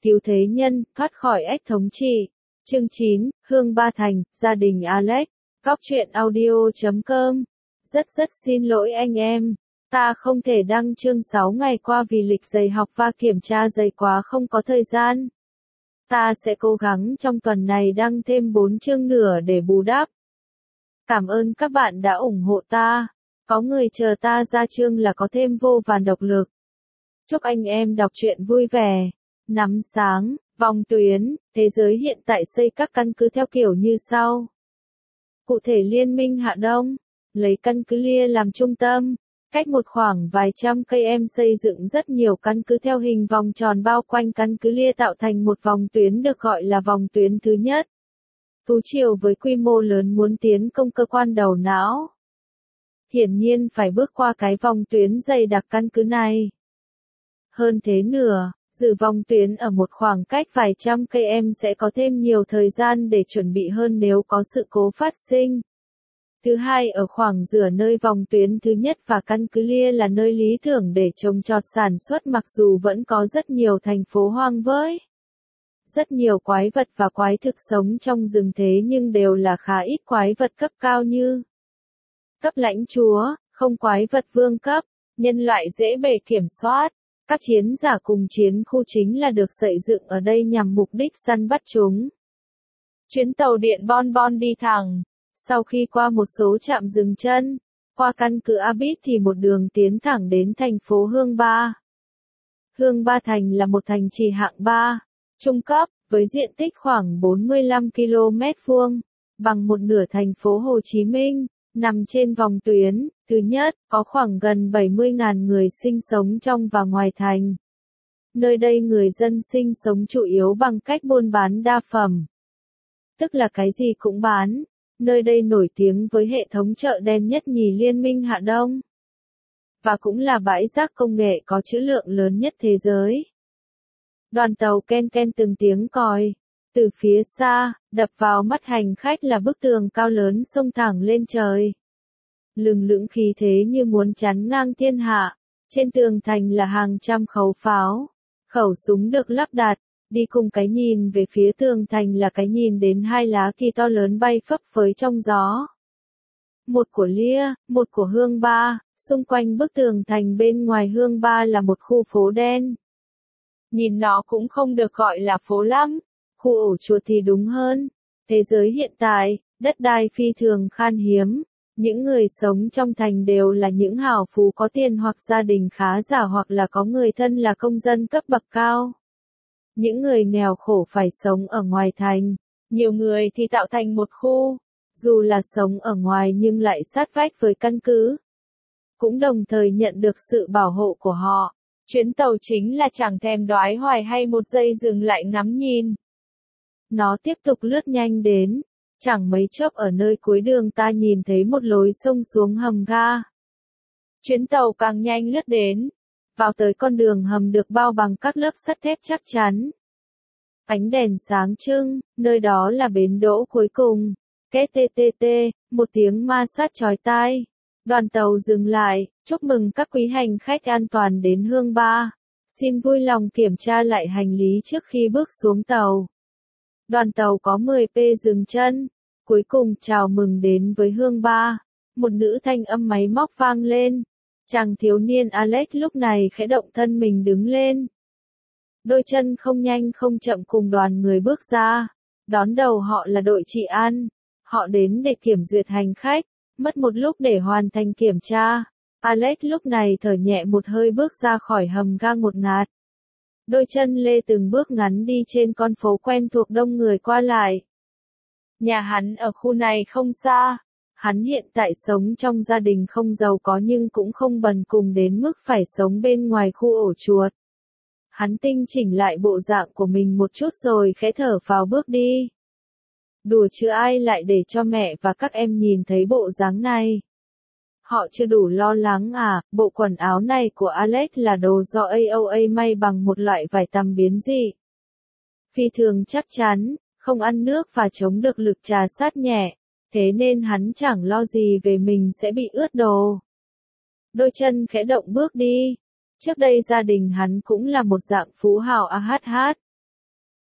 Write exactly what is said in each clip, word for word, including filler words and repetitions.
cứu thế nhân, thoát khỏi ách thống trị. Chương chín, Hương Ba Thành, gia đình Alex, góc truyện audio chấm com. Rất rất xin lỗi anh em, ta không thể đăng chương sáu ngày qua vì lịch dày học và kiểm tra dày quá không có thời gian. Ta sẽ cố gắng trong tuần này đăng thêm bốn chương nữa để bù đắp. Cảm ơn các bạn đã ủng hộ ta. Có người chờ ta ra chương là có thêm vô vàn độc lực. Chúc anh em đọc truyện vui vẻ. Nắm sáng, vòng tuyến, thế giới hiện tại xây các căn cứ theo kiểu như sau. Cụ thể Liên minh Hạ Đông, lấy căn cứ Lia làm trung tâm, cách một khoảng vài trăm cây em xây dựng rất nhiều căn cứ theo hình vòng tròn bao quanh căn cứ Lia tạo thành một vòng tuyến được gọi là vòng tuyến thứ nhất. Tú Triều với quy mô lớn muốn tiến công cơ quan đầu não. Hiển nhiên phải bước qua cái vòng tuyến dày đặc căn cứ này. Hơn thế nữa, dự vòng tuyến ở một khoảng cách vài trăm cây em sẽ có thêm nhiều thời gian để chuẩn bị hơn nếu có sự cố phát sinh. Thứ hai, ở khoảng giữa nơi vòng tuyến thứ nhất và căn cứ Lia là nơi lý tưởng để trồng trọt sản xuất mặc dù vẫn có rất nhiều thành phố hoang với. Rất nhiều quái vật và quái thực sống trong rừng thế nhưng đều là khá ít quái vật cấp cao như cấp lãnh chúa, không quái vật vương cấp, nhân loại dễ bề kiểm soát. Các chiến giả cùng chiến khu chính là được xây dựng ở đây nhằm mục đích săn bắt chúng. Chuyến tàu điện Bon Bon đi thẳng. Sau khi qua một số trạm dừng chân, qua căn cứ Abit thì một đường tiến thẳng đến thành phố Hương Ba. Hương Ba Thành là một thành trì hạng ba, trung cấp, với diện tích khoảng bốn mươi lăm ki lô mét vuông, bằng một nửa thành phố Hồ Chí Minh, nằm trên vòng tuyến. Thứ nhất, có khoảng gần bảy mươi nghìn người sinh sống trong và ngoài thành. Nơi đây người dân sinh sống chủ yếu bằng cách buôn bán đa phẩm. Tức là cái gì cũng bán. Nơi đây nổi tiếng với hệ thống chợ đen nhất nhì Liên minh Hạ Đông. Và cũng là bãi rác công nghệ có trữ lượng lớn nhất thế giới. Đoàn tàu ken ken từng tiếng còi. Từ phía xa, đập vào mắt hành khách là bức tường cao lớn xông thẳng lên trời. Lừng lững khí thế như muốn chắn ngang thiên hạ. Trên tường thành là hàng trăm khẩu pháo. Khẩu súng được lắp đặt. Đi cùng cái nhìn về phía tường thành là cái nhìn đến hai lá kỳ to lớn bay phấp phới trong gió. Một của Lia, một của Hương Ba, xung quanh bức tường thành bên ngoài Hương Ba là một khu phố đen. Nhìn nó cũng không được gọi là phố lắm, khu ổ chuột thì đúng hơn. Thế giới hiện tại, đất đai phi thường khan hiếm. Những người sống trong thành đều là những hào phú có tiền hoặc gia đình khá giả hoặc là có người thân là công dân cấp bậc cao. Những người nghèo khổ phải sống ở ngoài thành, nhiều người thì tạo thành một khu, dù là sống ở ngoài nhưng lại sát vách với căn cứ. Cũng đồng thời nhận được sự bảo hộ của họ. Chuyến tàu chính là chẳng thèm đoái hoài hay một giây dừng lại ngắm nhìn. Nó tiếp tục lướt nhanh đến, chẳng mấy chốc ở nơi cuối đường ta nhìn thấy một lối xông xuống hầm ga. Chuyến tàu càng nhanh lướt đến. Vào tới con đường hầm được bao bằng các lớp sắt thép chắc chắn. Ánh đèn sáng trưng, nơi đó là bến đỗ cuối cùng. Két tê tê tê, một tiếng ma sát chói tai. Đoàn tàu dừng lại, chúc mừng các quý hành khách an toàn đến Hương Ba. Xin vui lòng kiểm tra lại hành lý trước khi bước xuống tàu. Đoàn tàu có mười phút dừng chân. Cuối cùng chào mừng đến với Hương Ba. Một nữ thanh âm máy móc vang lên. Chàng thiếu niên Alex lúc này khẽ động thân mình đứng lên. Đôi chân không nhanh không chậm cùng đoàn người bước ra. Đón đầu họ là đội trị an. Họ đến để kiểm duyệt hành khách. Mất một lúc để hoàn thành kiểm tra. Alex lúc này thở nhẹ một hơi bước ra khỏi hầm ga ngột ngạt. Đôi chân lê từng bước ngắn đi trên con phố quen thuộc đông người qua lại. Nhà hắn ở khu này không xa. Hắn hiện tại sống trong gia đình không giàu có nhưng cũng không bần cùng đến mức phải sống bên ngoài khu ổ chuột. Hắn tinh chỉnh lại bộ dạng của mình một chút rồi khẽ thở phào bước đi. Đùa chứ ai lại để cho mẹ và các em nhìn thấy bộ dáng này. Họ chưa đủ lo lắng à, bộ quần áo này của Alex là đồ do a o a may bằng một loại vải tằm biến dị. Phi thường chắc chắn, không ăn nước và chống được lực trà sát nhẹ. Thế nên hắn chẳng lo gì về mình sẽ bị ướt đồ. Đôi chân khẽ động bước đi. Trước đây gia đình hắn cũng là một dạng phú hào a hát hát.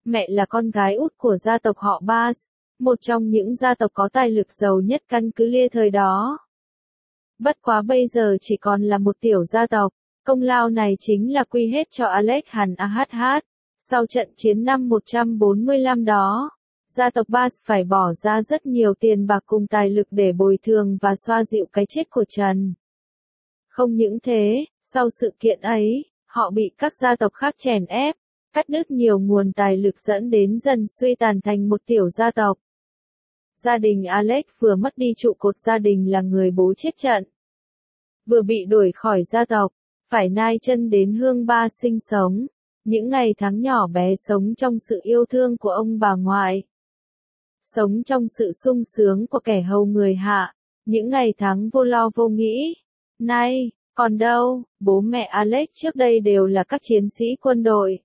Mẹ là con gái út của gia tộc họ Bas, một trong những gia tộc có tài lực giàu nhất căn cứ Lia thời đó. Bất quá bây giờ chỉ còn là một tiểu gia tộc, công lao này chính là quy hết cho Alex Hàn Ahad. Sau trận chiến năm một trăm bốn mươi lăm đó, gia tộc Bas phải bỏ ra rất nhiều tiền bạc cùng tài lực để bồi thường và xoa dịu cái chết của Trần. Không những thế, sau sự kiện ấy, họ bị các gia tộc khác chèn ép, cắt đứt nhiều nguồn tài lực dẫn đến dần suy tàn thành một tiểu gia tộc. Gia đình Alex vừa mất đi trụ cột gia đình là người bố chết trận. Vừa bị đuổi khỏi gia tộc, phải nai chân đến Hương Ba sinh sống. Những ngày tháng nhỏ bé sống trong sự yêu thương của ông bà ngoại. Sống trong sự sung sướng của kẻ hầu người hạ. Những ngày tháng vô lo vô nghĩ. Nay, còn đâu, bố mẹ Alex trước đây đều là các chiến sĩ quân đội.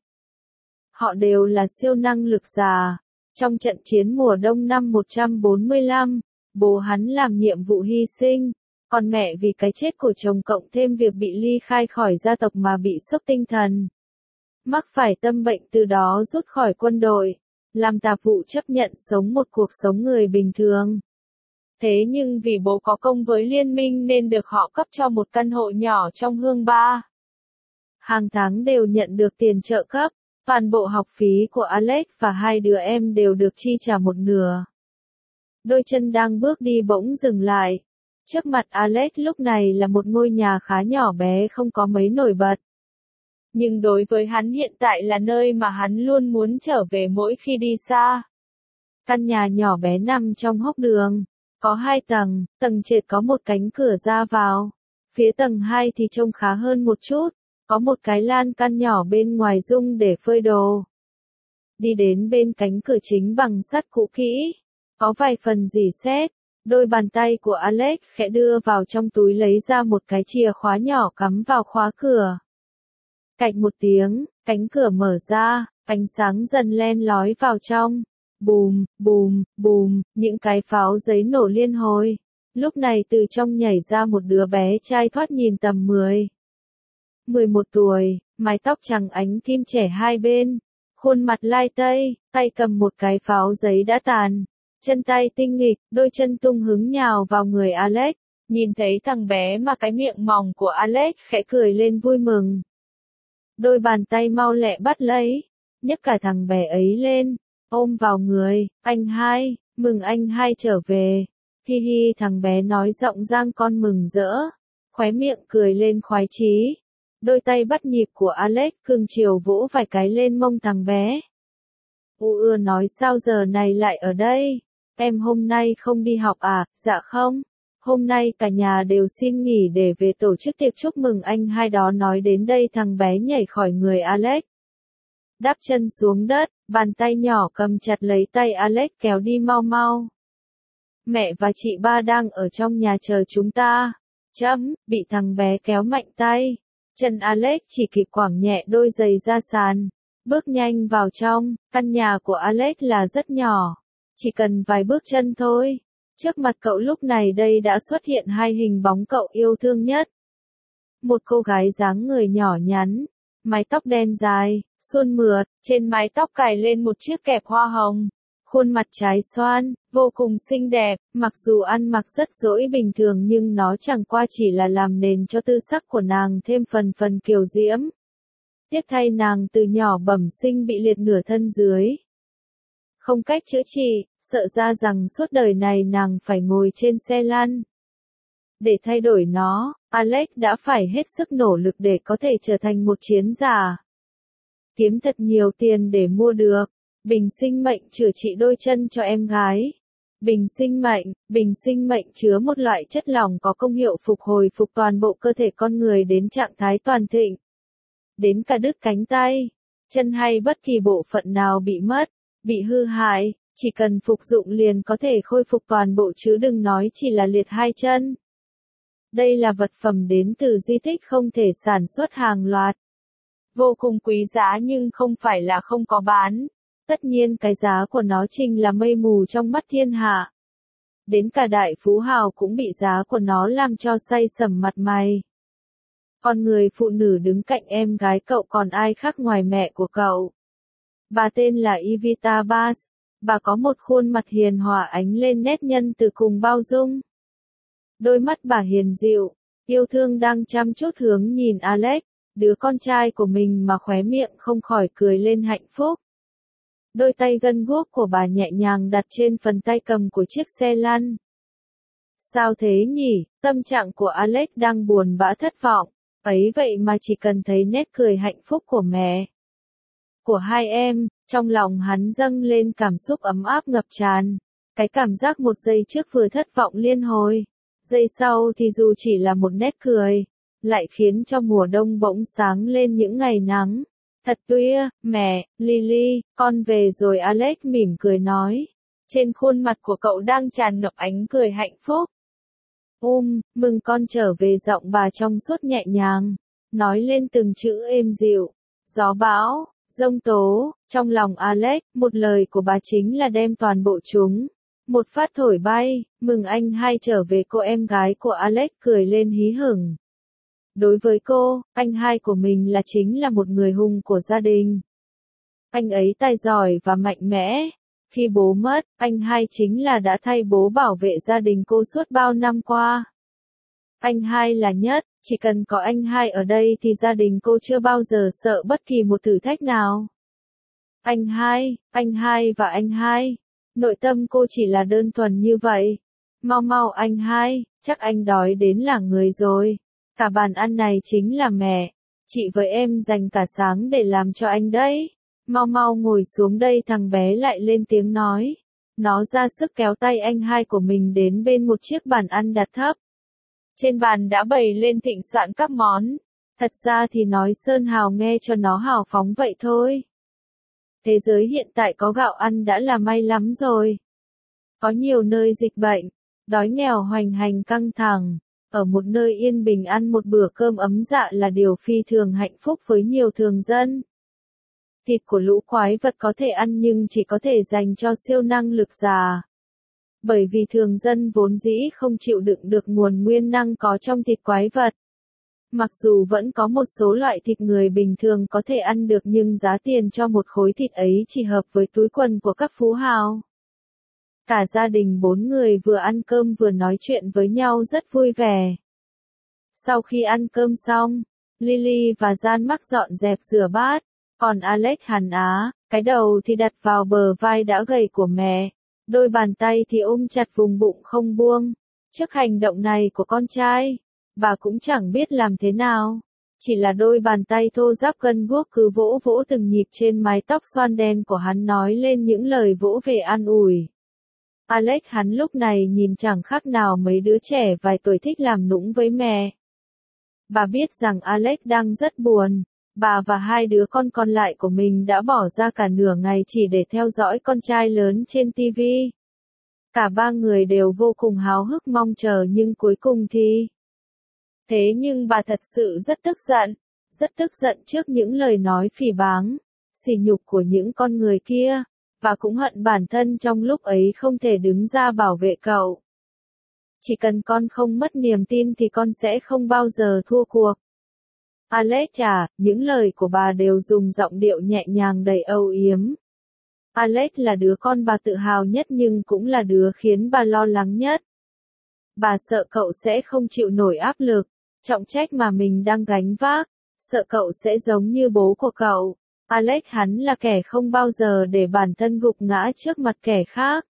Họ đều là siêu năng lực giả. Trong trận chiến mùa đông năm một trăm bốn mươi lăm, bố hắn làm nhiệm vụ hy sinh. Còn mẹ vì cái chết của chồng cộng thêm việc bị ly khai khỏi gia tộc mà bị sốc tinh thần. Mắc phải tâm bệnh từ đó rút khỏi quân đội, làm tạp vụ chấp nhận sống một cuộc sống người bình thường. Thế nhưng vì bố có công với liên minh nên được họ cấp cho một căn hộ nhỏ trong Hương Ba. Hàng tháng đều nhận được tiền trợ cấp, toàn bộ học phí của Alex và hai đứa em đều được chi trả một nửa. Đôi chân đang bước đi bỗng dừng lại. Trước mặt Alex lúc này là một ngôi nhà khá nhỏ bé không có mấy nổi bật. Nhưng đối với hắn hiện tại là nơi mà hắn luôn muốn trở về mỗi khi đi xa. Căn nhà nhỏ bé nằm trong hốc đường, có hai tầng, tầng trệt có một cánh cửa ra vào. Phía tầng hai thì trông khá hơn một chút, có một cái lan can nhỏ bên ngoài dùng để phơi đồ. Đi đến bên cánh cửa chính bằng sắt cũ kỹ, có vài phần rỉ sét. Đôi bàn tay của Alex khẽ đưa vào trong túi lấy ra một cái chìa khóa nhỏ cắm vào khóa cửa. Cạch một tiếng, cánh cửa mở ra, ánh sáng dần len lói vào trong. Bùm, bùm, bùm, những cái pháo giấy nổ liên hồi. Lúc này từ trong nhảy ra một đứa bé trai thoạt nhìn tầm mười. mười một tuổi, mái tóc trắng ánh kim trẻ hai bên. Khuôn mặt lai tây, tay cầm một cái pháo giấy đã tàn. Chân tay tinh nghịch, đôi chân tung hứng nhào vào người Alex. Nhìn thấy thằng bé mà cái miệng mỏng của Alex khẽ cười lên vui mừng. Đôi bàn tay mau lẹ bắt lấy, nhấc cả thằng bé ấy lên, ôm vào người, anh hai, mừng anh hai trở về. Hi hi thằng bé nói giọng giang con mừng rỡ, khóe miệng cười lên khoái chí. Đôi tay bắt nhịp của Alex cưng chiều vỗ vài cái lên mông thằng bé. U ưa nói sao giờ này lại ở đây? Em hôm nay không đi học à? Dạ không. Hôm nay cả nhà đều xin nghỉ để về tổ chức tiệc chúc mừng anh hai đó nói đến đây thằng bé nhảy khỏi người Alex. Đáp chân xuống đất, bàn tay nhỏ cầm chặt lấy tay Alex kéo đi mau mau. Mẹ và chị ba đang ở trong nhà chờ chúng ta. Chấm, bị thằng bé kéo mạnh tay. Chân Alex chỉ kịp quẳng nhẹ đôi giày ra sàn. Bước nhanh vào trong, căn nhà của Alex là rất nhỏ. Chỉ cần vài bước chân thôi. Trước mặt cậu lúc này đây đã xuất hiện hai hình bóng cậu yêu thương nhất. Một cô gái dáng người nhỏ nhắn, mái tóc đen dài, suôn mượt, trên mái tóc cài lên một chiếc kẹp hoa hồng. Khuôn mặt trái xoan, vô cùng xinh đẹp, mặc dù ăn mặc rất dỗi bình thường nhưng nó chẳng qua chỉ là làm nền cho tư sắc của nàng thêm phần phần kiều diễm. Tiếc thay nàng từ nhỏ bẩm sinh bị liệt nửa thân dưới. Không cách chữa trị, sợ ra rằng suốt đời này nàng phải ngồi trên xe lăn. Để thay đổi nó, Alex đã phải hết sức nỗ lực để có thể trở thành một chiến giả. Kiếm thật nhiều tiền để mua được bình sinh mệnh chữa trị đôi chân cho em gái. Bình sinh mệnh, bình sinh mệnh chứa một loại chất lỏng có công hiệu phục hồi phục toàn bộ cơ thể con người đến trạng thái toàn thịnh. Đến cả đứt cánh tay, chân hay bất kỳ bộ phận nào bị mất, bị hư hại, chỉ cần phục dụng liền có thể khôi phục toàn bộ chứ đừng nói chỉ là liệt hai chân. Đây là vật phẩm đến từ di tích không thể sản xuất hàng loạt. Vô cùng quý giá nhưng không phải là không có bán. Tất nhiên cái giá của nó trình là mây mù trong mắt thiên hạ. Đến cả đại phú hào cũng bị giá của nó làm cho say sẩm mặt mày. Còn người phụ nữ đứng cạnh em gái cậu còn ai khác ngoài mẹ của cậu. Bà tên là Evita Bass. Bà có một khuôn mặt hiền hòa ánh lên nét nhân từ cùng bao dung. Đôi mắt bà hiền dịu, yêu thương đang chăm chút hướng nhìn Alex, đứa con trai của mình mà khóe miệng không khỏi cười lên hạnh phúc. Đôi tay gân guốc của bà nhẹ nhàng đặt trên phần tay cầm của chiếc xe lăn. Sao thế nhỉ, tâm trạng của Alex đang buồn bã thất vọng, ấy vậy mà chỉ cần thấy nét cười hạnh phúc của mẹ, của hai em, trong lòng hắn dâng lên cảm xúc ấm áp ngập tràn. Cái cảm giác một giây trước vừa thất vọng liên hồi, giây sau thì dù chỉ là một nét cười, lại khiến cho mùa đông bỗng sáng lên những ngày nắng. Thật tuyệt, mẹ, Lily, con về rồi, Alex mỉm cười nói. Trên khuôn mặt của cậu đang tràn ngập ánh cười hạnh phúc. Um, mừng con trở về, giọng bà trong suốt nhẹ nhàng, nói lên từng chữ êm dịu. Gió bão, giông tố, trong lòng Alex, một lời của bà chính là đem toàn bộ chúng một phát thổi bay. Mừng anh hai trở về, cô em gái của Alex cười lên hí hửng. Đối với cô, anh hai của mình là chính là một người hùng của gia đình. Anh ấy tài giỏi và mạnh mẽ. Khi bố mất, anh hai chính là đã thay bố bảo vệ gia đình cô suốt bao năm qua. Anh hai là nhất, chỉ cần có anh hai ở đây thì gia đình cô chưa bao giờ sợ bất kỳ một thử thách nào. Anh hai, anh hai và anh hai. Nội tâm cô chỉ là đơn thuần như vậy. Mau mau anh hai, chắc anh đói đến là người rồi. Cả bàn ăn này chính là mẹ, chị với em dành cả sáng để làm cho anh đấy. Mau mau ngồi xuống đây, thằng bé lại lên tiếng nói. Nó ra sức kéo tay anh hai của mình đến bên một chiếc bàn ăn đặt thấp. Trên bàn đã bày lên thịnh soạn các món. Thật ra thì nói sơn hào nghe cho nó hào phóng vậy thôi. Thế giới hiện tại có gạo ăn đã là may lắm rồi. Có nhiều nơi dịch bệnh, đói nghèo hoành hành căng thẳng. Ở một nơi yên bình ăn một bữa cơm ấm dạ là điều phi thường hạnh phúc với nhiều thường dân. Thịt của lũ quái vật có thể ăn nhưng chỉ có thể dành cho siêu năng lực giả. Bởi vì thường dân vốn dĩ không chịu đựng được nguồn nguyên năng có trong thịt quái vật. Mặc dù vẫn có một số loại thịt người bình thường có thể ăn được nhưng giá tiền cho một khối thịt ấy chỉ hợp với túi quần của các phú hào. Cả gia đình bốn người vừa ăn cơm vừa nói chuyện với nhau rất vui vẻ. Sau khi ăn cơm xong, Lily và Gian mắc dọn dẹp rửa bát, còn Alex hằn á, cái đầu thì đặt vào bờ vai đã gầy của mẹ, đôi bàn tay thì ôm chặt vùng bụng không buông. Trước hành động này của con trai, bà cũng chẳng biết làm thế nào, chỉ là đôi bàn tay thô ráp gân guốc cứ vỗ vỗ từng nhịp trên mái tóc xoăn đen của hắn, nói lên những lời vỗ về an ủi. Alex hắn lúc này nhìn chẳng khác nào mấy đứa trẻ vài tuổi thích làm nũng với mẹ. Bà biết rằng Alex đang rất buồn, bà và hai đứa con còn lại của mình đã bỏ ra cả nửa ngày chỉ để theo dõi con trai lớn trên ti vi. Cả ba người đều vô cùng háo hức mong chờ nhưng cuối cùng thì... Thế nhưng bà thật sự rất tức giận, rất tức giận trước những lời nói phỉ báng, sỉ nhục của những con người kia. Và cũng hận bản thân trong lúc ấy không thể đứng ra bảo vệ cậu. Chỉ cần con không mất niềm tin thì con sẽ không bao giờ thua cuộc. Alex à, những lời của bà đều dùng giọng điệu nhẹ nhàng đầy âu yếm. Alex là đứa con bà tự hào nhất nhưng cũng là đứa khiến bà lo lắng nhất. Bà sợ cậu sẽ không chịu nổi áp lực, trọng trách mà mình đang gánh vác, sợ cậu sẽ giống như bố của cậu. Alex hắn là kẻ không bao giờ để bản thân gục ngã trước mặt kẻ khác.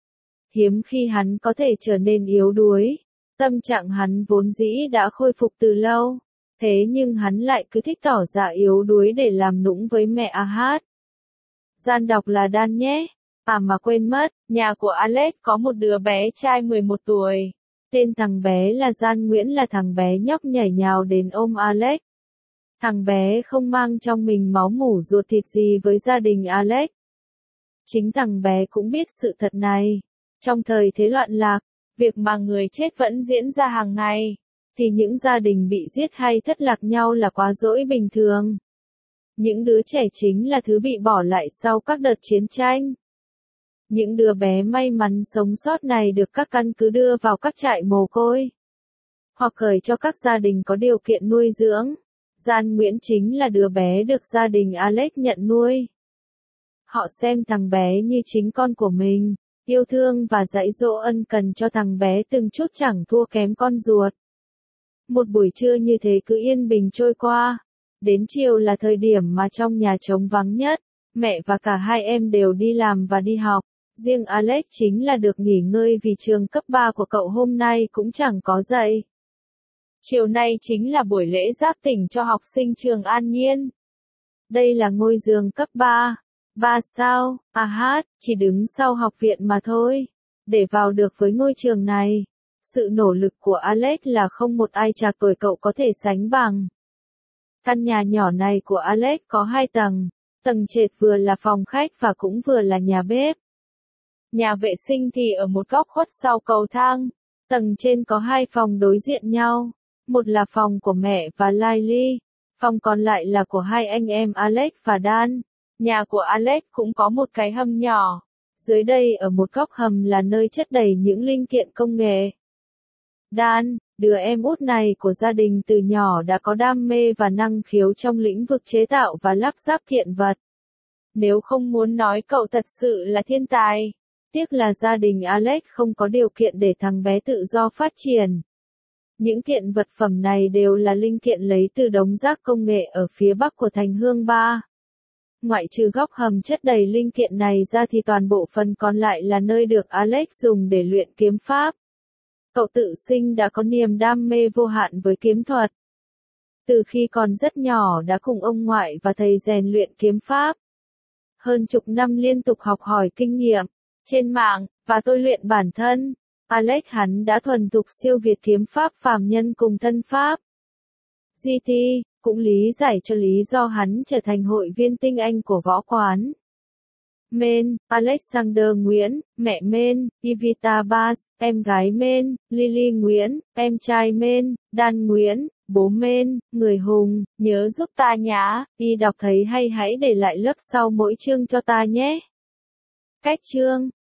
Hiếm khi hắn có thể trở nên yếu đuối. Tâm trạng hắn vốn dĩ đã khôi phục từ lâu. Thế nhưng hắn lại cứ thích tỏ ra yếu đuối để làm nũng với mẹ Ahad. Gian đọc là Dan nhé. À mà quên mất, nhà của Alex có một đứa bé trai mười một tuổi. Tên thằng bé là Gian Nguyễn, là thằng bé nhóc nhảy nhào đến ôm Alex. Thằng bé không mang trong mình máu mủ ruột thịt gì với gia đình Alex. Chính thằng bé cũng biết sự thật này. Trong thời thế loạn lạc, việc mà người chết vẫn diễn ra hàng ngày, thì những gia đình bị giết hay thất lạc nhau là quá dỗi bình thường. Những đứa trẻ chính là thứ bị bỏ lại sau các đợt chiến tranh. Những đứa bé may mắn sống sót này được các căn cứ đưa vào các trại mồ côi, hoặc gửi cho các gia đình có điều kiện nuôi dưỡng. Gian Nguyễn chính là đứa bé được gia đình Alex nhận nuôi. Họ xem thằng bé như chính con của mình, yêu thương và dạy dỗ ân cần cho thằng bé từng chút chẳng thua kém con ruột. Một buổi trưa như thế cứ yên bình trôi qua. Đến chiều là thời điểm mà trong nhà trống vắng nhất, mẹ và cả hai em đều đi làm và đi học. Riêng Alex chính là được nghỉ ngơi vì trường cấp ba của cậu hôm nay cũng chẳng có dạy. Chiều nay chính là buổi lễ giác tỉnh cho học sinh trường An Nhiên. Đây là ngôi giường cấp ba. Ba sao, à hát, chỉ đứng sau học viện mà thôi. Để vào được với ngôi trường này, sự nỗ lực của Alex là không một ai trạc tuổi cậu có thể sánh bằng. Căn nhà nhỏ này của Alex có hai tầng, tầng trệt vừa là phòng khách và cũng vừa là nhà bếp. Nhà vệ sinh thì ở một góc khuất sau cầu thang, tầng trên có hai phòng đối diện nhau, một là phòng của mẹ và Lily, phòng còn lại là của hai anh em Alex và Dan. Nhà của Alex cũng có một cái hầm nhỏ, dưới đây ở một góc hầm là nơi chất đầy những linh kiện công nghệ. Dan, đứa em út này của gia đình từ nhỏ đã có đam mê và năng khiếu trong lĩnh vực chế tạo và lắp ráp kiện vật. Nếu không muốn nói cậu thật sự là thiên tài. Tiếc là gia đình Alex không có điều kiện để thằng bé tự do phát triển. Những kiện vật phẩm này đều là linh kiện lấy từ đống rác công nghệ ở phía bắc của thành Hương Ba. Ngoại trừ góc hầm chất đầy linh kiện này ra thì toàn bộ phần còn lại là nơi được Alex dùng để luyện kiếm pháp. Cậu tự sinh đã có niềm đam mê vô hạn với kiếm thuật. Từ khi còn rất nhỏ đã cùng ông ngoại và thầy rèn luyện kiếm pháp. Hơn chục năm liên tục học hỏi kinh nghiệm trên mạng và tôi luyện bản thân, Alex hắn đã thuần thục siêu việt kiếm pháp phàm nhân cùng thân pháp. giê tê cũng lý giải cho lý do hắn trở thành hội viên tinh anh của võ quán. Men, Alexander Nguyễn, mẹ Men, Evita Bass, em gái Men, Lily Nguyễn, em trai Men, Dan Nguyễn, bố Men, người hùng, nhớ giúp ta nhá, y đọc thấy hay hãy để lại lớp sau mỗi chương cho ta nhé. Cách chương